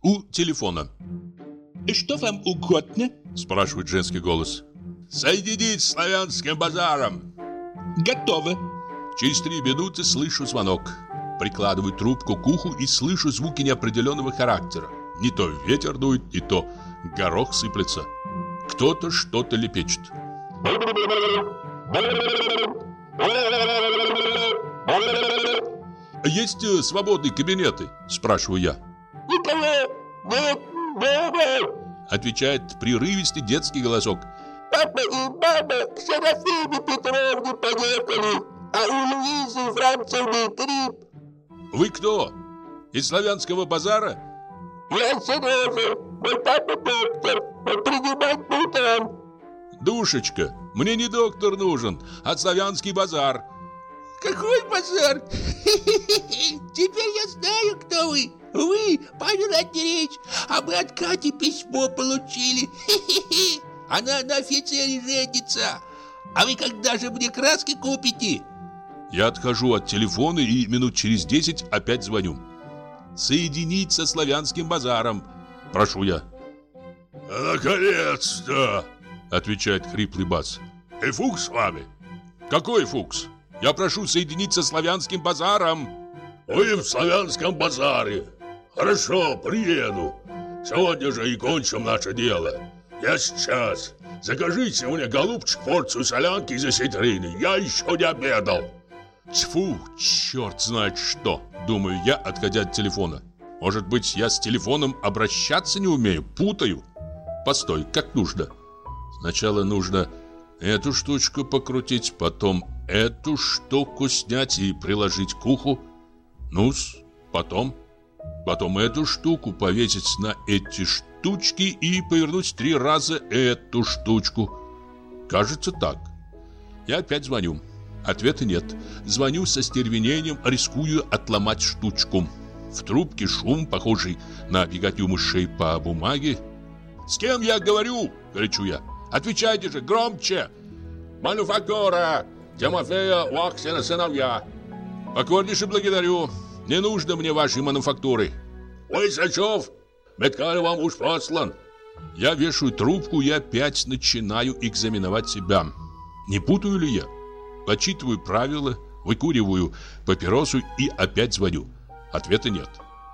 у телефона. «Что вам угодно?» спрашивает женский голос. «Соединить с славянским базаром». «Готово». Через 3 минуты слышу звонок. Прикладываю трубку к уху и слышу звуки неопределенного характера. Не то ветер дует, не то горох сыплется. Кто-то что-то лепечет. «Есть свободные кабинеты?» спрашиваю я. Отвечает прерывистый детский голосок. Папа и мама к Серафиме Петровне поехали, а у Луизы Францевны грипп. «Вы кто? Из славянского базара?» Я Сережа, мой папа доктор, он принимает по утрам. «Душечка, мне не доктор нужен, а славянский базар». «Какой базар? Теперь я знаю, кто вы. Вы, Павел Андреевич, а мы от Кати письмо получили. Она на офицере женится. А вы когда же мне краски купите?» Я отхожу от телефона и минут через 10 опять звоню. «Соединить со славянским базаром», прошу я. «Наконец-то!» отвечает хриплый бас. «И Фукс с вами?» «Какой Фукс? Я прошу соединить со славянским базаром». «Вы в славянском базаре. Хорошо, приеду. Сегодня же и кончим наше дело. Я сейчас. Закажите мне, голубчик, порцию солянки из осетрины. Я еще не обедал». Тьфу, черт знает что, думаю я, отходя от телефона. Может быть, я с телефоном обращаться не умею, путаю. Постой, как нужно? Сначала нужно эту штучку покрутить, потом эту штуку снять и приложить к уху. Ну-с, потом эту штуку повесить на эти штучки и повернуть 3 раза эту штучку. Кажется, так. Я опять звоню. Ответа нет. Звоню со стервенением, рискую отломать штучку. В трубке шум, похожий на беготню мышей по бумаге. «С кем я говорю?» — кричу я. «Отвечайте же, громче!» «Мануфактура! Тимофея Лаксина сыновья!» «Покорнейше благодарю. Не нужно мне вашей мануфактуры». «Лысачев, Меткаль вам уж послан». Я вешаю трубку и опять начинаю экзаменовать себя. Не путаю ли я? Почитываю правила, выкуриваю папиросу и опять звоню. Ответа нет.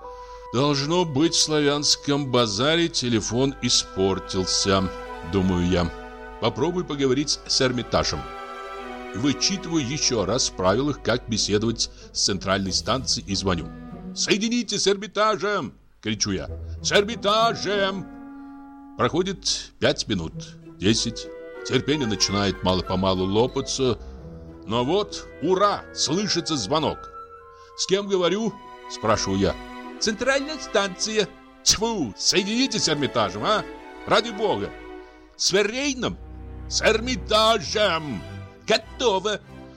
Должно быть, в славянском базаре телефон испортился, думаю я. Попробую поговорить с Эрмитажем. Вычитываю еще раз в правилах, как беседовать с центральной станцией и звоню. «Соедините с Эрмитажем!» — кричу я. «С Эрмитажем!» Проходит 5 минут, 10. Терпение начинает мало-помалу лопаться. Но вот, ура, слышится звонок. «С кем говорю?» — спрашиваю я. «Центральная станция». «Тьфу, соедините с Эрмитажем, а? Ради бога». «С Верейном?» «С Эрмитажем». «Готово».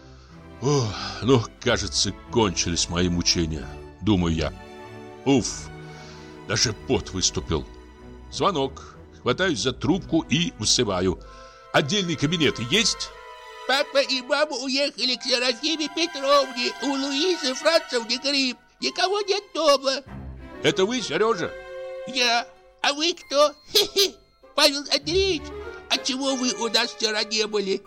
Ох, ну, кажется, кончились мои мучения, думаю я. Уф, даже пот выступил. Звонок. Хватаюсь за трубку и усываю. «Отдельные кабинеты есть?» «Папа и мама уехали к Серафиме Петровне. У Луизы Францевны грипп. Никого нет дома». «Это вы, Сережа?» «Я. А вы кто?» «Павел Андреевич, а чего вы у нас вчера не были?»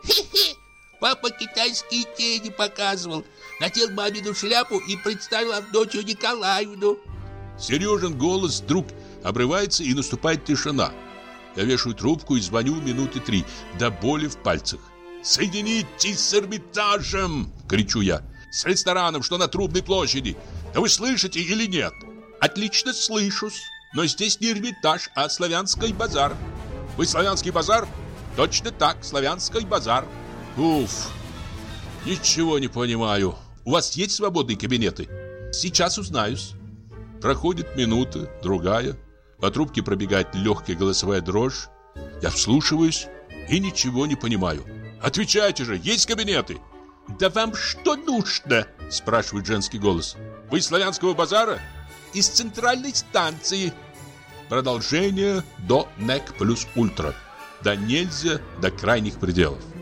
«Папа китайские тени показывал. Надел мамину шляпу и представил Авдотью Николаевну». Сережин голос вдруг обрывается, и наступает тишина. Я вешаю трубку и звоню минуты 3, до боли в пальцах. «Соединитесь с Эрмитажем!» — кричу я. «С рестораном, что на Трубной площади. Да вы слышите или нет?» «Отлично слышусь. Но здесь не Эрмитаж, а Славянский базар». «Вы Славянский базар?» «Точно так, Славянский базар». «Уф, ничего не понимаю. У вас есть свободные кабинеты?» «Сейчас узнаюсь». Проходит минута, другая. По трубке пробегает легкая голосовая дрожь. Я вслушиваюсь и ничего не понимаю. «Отвечайте же, есть кабинеты?» «Да вам что нужно?» — спрашивает женский голос. «Вы из Славянского базара?» «Из центральной станции». Продолжение до НЭК плюс ультра. Да нельзя до крайних пределов.